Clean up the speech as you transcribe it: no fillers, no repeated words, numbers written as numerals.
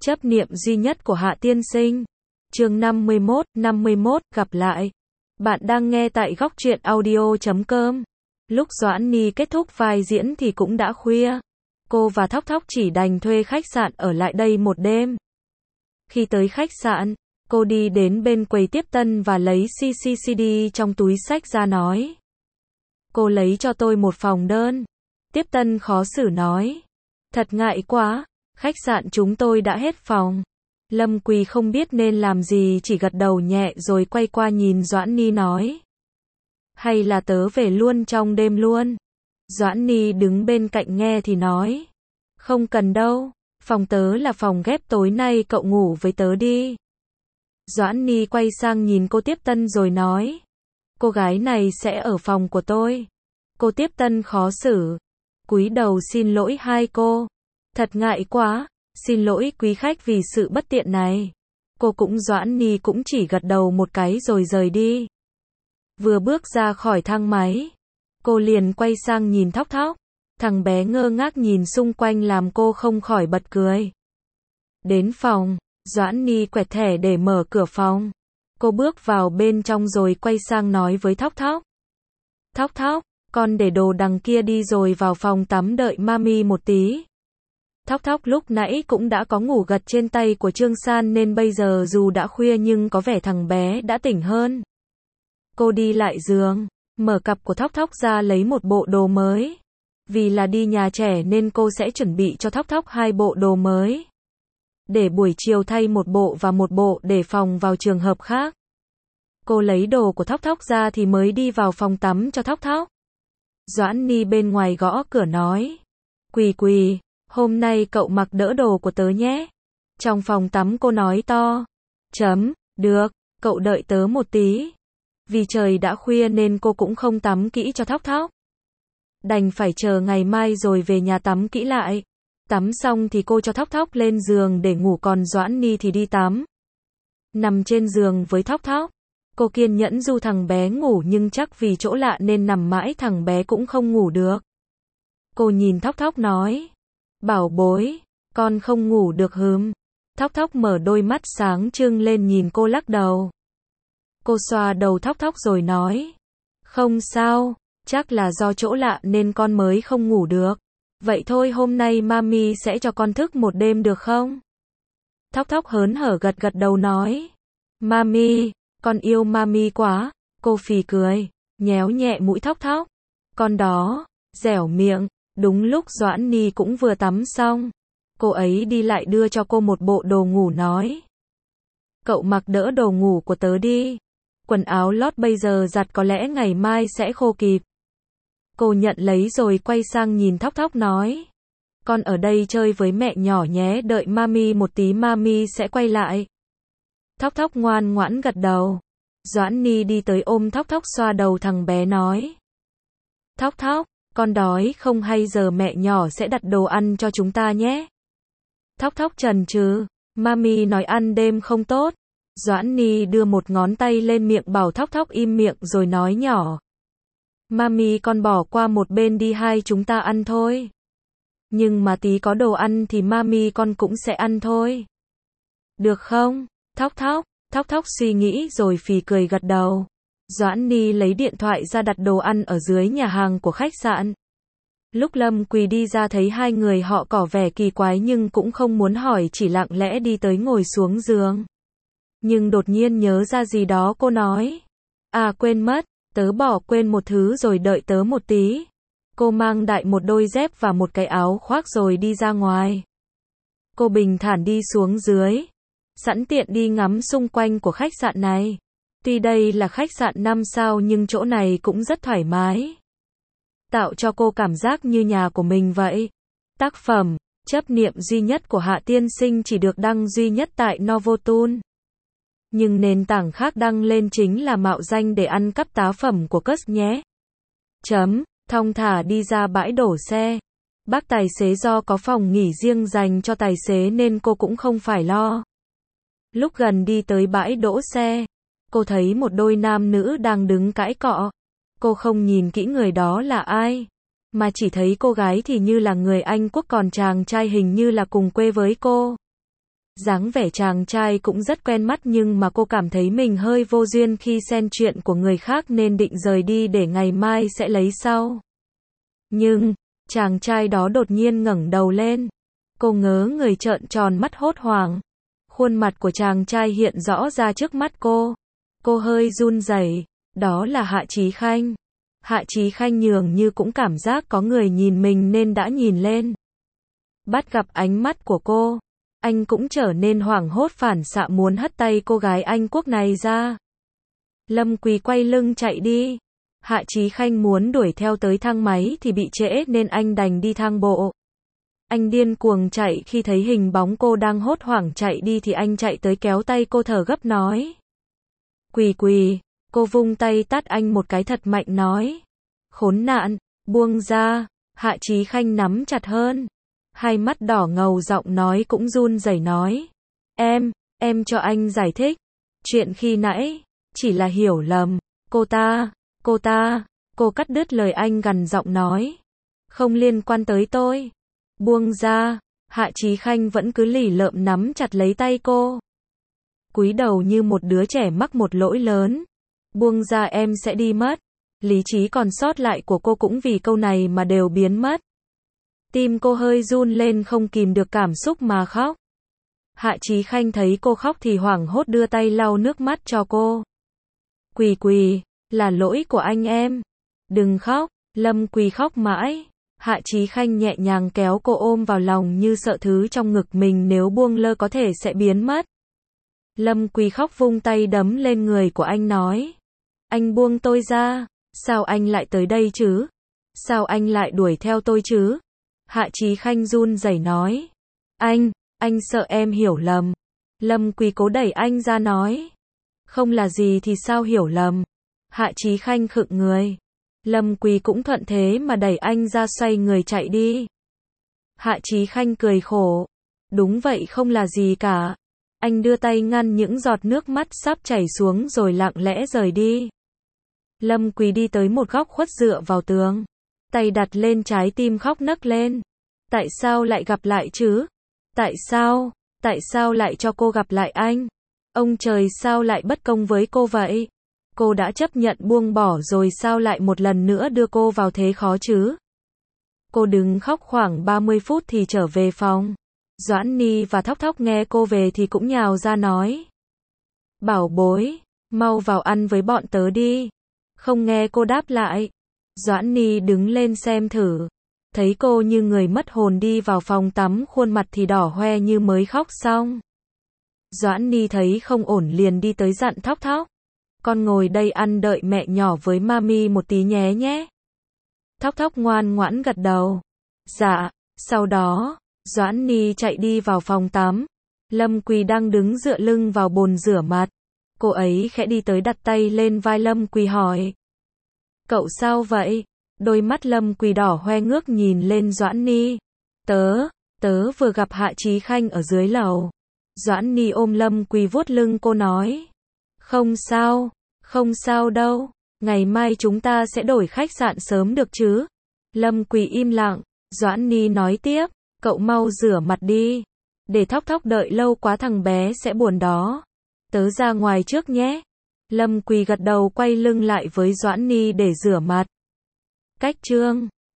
Chấp niệm duy nhất của Hạ Tiên Sinh. Chương 51, gặp lại. Bạn đang nghe tại góc truyện audio.com. Lúc Doãn Nhi kết thúc vai diễn thì cũng đã khuya. Cô và Thóc Thóc chỉ đành thuê khách sạn ở lại đây một đêm. Khi tới khách sạn, cô đi đến bên quầy tiếp tân và lấy CCD trong túi xách ra nói. Cô lấy cho tôi một phòng đơn. Tiếp tân khó xử nói. Thật ngại quá, khách sạn chúng tôi đã hết phòng. Lâm Quỳ không biết nên làm gì, chỉ gật đầu nhẹ rồi quay qua nhìn Doãn Nhi nói. Hay là tớ về luôn trong đêm luôn. Doãn Nhi đứng bên cạnh nghe thì nói. Không cần đâu, phòng tớ là phòng ghép, tối nay cậu ngủ với tớ đi. Doãn Nhi quay sang nhìn cô tiếp tân rồi nói. Cô gái này sẽ ở phòng của tôi. Cô tiếp tân khó xử. Cúi đầu xin lỗi hai cô. Thật ngại quá, xin lỗi quý khách vì sự bất tiện này. Doãn Nhi cũng chỉ gật đầu một cái rồi rời đi. Vừa bước ra khỏi thang máy, cô liền quay sang nhìn Thóc Thóc. Thằng bé ngơ ngác nhìn xung quanh làm cô không khỏi bật cười. Đến phòng, Doãn Nhi quẹt thẻ để mở cửa phòng. Cô bước vào bên trong rồi quay sang nói với Thóc Thóc. Thóc Thóc, con để đồ đằng kia đi rồi vào phòng tắm đợi mami một tí. Thóc Thóc lúc nãy cũng đã có ngủ gật trên tay của Trương San nên bây giờ dù đã khuya nhưng có vẻ thằng bé đã tỉnh hơn. Cô đi lại giường, mở cặp của Thóc Thóc ra lấy một bộ đồ mới. Vì là đi nhà trẻ nên cô sẽ chuẩn bị cho Thóc Thóc hai bộ đồ mới. Để buổi chiều thay một bộ và một bộ để phòng vào trường hợp khác. Cô lấy đồ của Thóc Thóc ra thì mới đi vào phòng tắm cho Thóc Thóc. Doãn Nhi bên ngoài gõ cửa nói. Quỳ, hôm nay cậu mặc đỡ đồ của tớ nhé. Trong phòng tắm cô nói to. Được, cậu đợi tớ một tí. Vì trời đã khuya nên cô cũng không tắm kỹ cho Thóc Thóc. Đành phải chờ ngày mai rồi về nhà tắm kỹ lại. Tắm xong thì cô cho Thóc Thóc lên giường để ngủ, còn Doãn Nhi thì đi tắm. Nằm trên giường với Thóc Thóc. Cô kiên nhẫn du thằng bé ngủ nhưng chắc vì chỗ lạ nên nằm mãi thằng bé cũng không ngủ được. Cô nhìn Thóc Thóc nói. Bảo bối, con không ngủ được hừm. Thóc Thóc mở đôi mắt sáng trưng lên nhìn cô lắc đầu. Cô xoa đầu Thóc Thóc rồi nói. Không sao, chắc là do chỗ lạ nên con mới không ngủ được. Vậy thôi hôm nay mami sẽ cho con thức một đêm được không? Thóc Thóc hớn hở gật đầu nói. Mami, con yêu mami quá. Cô phì cười, nhéo nhẹ mũi Thóc Thóc. Con đó, dẻo miệng. Đúng lúc Doãn Nhi cũng vừa tắm xong. Cô ấy đi lại đưa cho cô một bộ đồ ngủ nói. Cậu mặc đỡ đồ ngủ của tớ đi. Quần áo lót bây giờ giặt có lẽ ngày mai sẽ khô kịp. Cô nhận lấy rồi quay sang nhìn Thóc Thóc nói. Con ở đây chơi với mẹ nhỏ nhé, đợi mami một tí mami sẽ quay lại. Thóc Thóc ngoan ngoãn gật đầu. Doãn Nhi đi tới ôm Thóc Thóc xoa đầu thằng bé nói. Thóc Thóc, con đói không hay giờ mẹ nhỏ sẽ đặt đồ ăn cho chúng ta nhé. Thóc Thóc chần chừ, mami nói ăn đêm không tốt. Doãn Nhi đưa một ngón tay lên miệng bảo Thóc Thóc im miệng rồi nói nhỏ. Mami con bỏ qua một bên đi, hai chúng ta ăn thôi. Nhưng mà tí có đồ ăn thì mami con cũng sẽ ăn thôi. Được không? Thóc Thóc suy nghĩ rồi phì cười gật đầu. Doãn Nhi lấy điện thoại ra đặt đồ ăn ở dưới nhà hàng của khách sạn. Lúc Lâm Quỳ đi ra thấy hai người họ có vẻ kỳ quái nhưng cũng không muốn hỏi, chỉ lặng lẽ đi tới ngồi xuống giường. Nhưng đột nhiên nhớ ra gì đó cô nói. À quên mất, tớ bỏ quên một thứ rồi, đợi tớ một tí. Cô mang đại một đôi dép và một cái áo khoác rồi đi ra ngoài. Cô bình thản đi xuống dưới. Sẵn tiện đi ngắm xung quanh của khách sạn này. Tuy đây là khách sạn 5 sao nhưng chỗ này cũng rất thoải mái. Tạo cho cô cảm giác như nhà của mình vậy. Tác phẩm, chấp niệm duy nhất của Hạ Tiên Sinh chỉ được đăng duy nhất tại Novotoon. Nhưng nền tảng khác đăng lên chính là mạo danh để ăn cắp tác phẩm của Cus nhé. Thong thả đi ra bãi đổ xe. Bác tài xế do có phòng nghỉ riêng dành cho tài xế nên cô cũng không phải lo. Lúc gần đi tới bãi đỗ xe, cô thấy một đôi nam nữ đang đứng cãi cọ. Cô không nhìn kỹ người đó là ai, mà chỉ thấy cô gái thì như là người Anh Quốc, còn chàng trai hình như là cùng quê với cô. Dáng vẻ chàng trai cũng rất quen mắt nhưng mà cô cảm thấy mình hơi vô duyên khi xen chuyện của người khác nên định rời đi để ngày mai sẽ lấy sau. Nhưng, chàng trai đó đột nhiên ngẩng đầu lên. Cô ngớ người trợn tròn mắt hốt hoảng. Khuôn mặt của chàng trai hiện rõ ra trước mắt cô. Cô hơi run rẩy. Đó là Hạ Chí Khanh. Hạ Chí Khanh nhường như cũng cảm giác có người nhìn mình nên đã nhìn lên. Bắt gặp ánh mắt của cô, anh cũng trở nên hoảng hốt phản xạ muốn hất tay cô gái Anh Quốc này ra. Lâm Quỳ quay lưng chạy đi. Hạ Chí Khanh muốn đuổi theo tới thang máy thì bị trễ nên anh đành đi thang bộ. Anh điên cuồng chạy khi thấy hình bóng cô đang hốt hoảng chạy đi thì anh chạy tới kéo tay cô thở gấp nói. Quỳ Quỳ, cô vung tay tát anh một cái thật mạnh nói. Khốn nạn, buông ra. Hạ Chí Khanh nắm chặt hơn. Hai mắt đỏ ngầu giọng nói cũng run rẩy nói. Em cho anh giải thích. Chuyện khi nãy, chỉ là hiểu lầm. Cô cắt đứt lời anh gằn giọng nói. Không liên quan tới tôi. Buông ra. Hạ Chí Khanh vẫn cứ lì lợm nắm chặt lấy tay cô. Cúi đầu như một đứa trẻ mắc một lỗi lớn. Buông ra em sẽ đi mất. Lý trí còn sót lại của cô cũng vì câu này mà đều biến mất. Tim cô hơi run lên không kìm được cảm xúc mà khóc. Hạ Chí Khanh thấy cô khóc thì hoảng hốt đưa tay lau nước mắt cho cô. Quỳ Quỳ, là lỗi của anh em. Đừng khóc. Lâm Quỳ khóc mãi. Hạ Chí Khanh nhẹ nhàng kéo cô ôm vào lòng như sợ thứ trong ngực mình nếu buông lơ có thể sẽ biến mất. Lâm Quỳ khóc vung tay đấm lên người của anh nói. Anh buông tôi ra. Sao anh lại tới đây chứ? Sao anh lại đuổi theo tôi chứ? Hạ Chí Khanh run rẩy nói. Anh sợ em hiểu lầm. Lâm Quỳ cố đẩy anh ra nói. Không là gì thì sao hiểu lầm? Hạ Chí Khanh khựng người. Lâm Quỳ cũng thuận thế mà đẩy anh ra xoay người chạy đi. Hạ Chí Khanh cười khổ. Đúng vậy không là gì cả. Anh đưa tay ngăn những giọt nước mắt sắp chảy xuống rồi lặng lẽ rời đi. Lâm Quỳ đi tới một góc khuất dựa vào tường. Tay đặt lên trái tim khóc nấc lên. Tại sao lại gặp lại chứ? Tại sao lại cho cô gặp lại anh? Ông trời sao lại bất công với cô vậy? Cô đã chấp nhận buông bỏ rồi sao lại một lần nữa đưa cô vào thế khó chứ? Cô đứng khóc khoảng 30 phút thì trở về phòng. Doãn Ni và Thóc Thóc nghe cô về thì cũng nhào ra nói. Bảo bối, mau vào ăn với bọn tớ đi. Không nghe cô đáp lại. Doãn Ni đứng lên xem thử. Thấy cô như người mất hồn đi vào phòng tắm khuôn mặt thì đỏ hoe như mới khóc xong. Doãn Ni thấy không ổn liền đi tới dặn Thóc Thóc. Con ngồi đây ăn đợi mẹ nhỏ với mami một tí nhé. Thóc Thóc ngoan ngoãn gật đầu. Dạ, sau đó, Doãn Ni chạy đi vào phòng tắm. Lâm Quỳ đang đứng dựa lưng vào bồn rửa mặt. Cô ấy khẽ đi tới đặt tay lên vai Lâm Quỳ hỏi. Cậu sao vậy? Đôi mắt Lâm Quỳ đỏ hoe ngước nhìn lên Doãn Ni. Tớ vừa gặp Hạ Chí Khanh ở dưới lầu. Doãn Ni ôm Lâm Quỳ vuốt lưng cô nói. Không sao đâu. Ngày mai chúng ta sẽ đổi khách sạn sớm được chứ? Lâm Quỳ im lặng. Doãn Ni nói tiếp. Cậu mau rửa mặt đi. Để Thóc Thóc đợi lâu quá thằng bé sẽ buồn đó. Tớ ra ngoài trước nhé. Lâm Quỳ gật đầu quay lưng lại với Doãn Ni để rửa mặt. Cách chương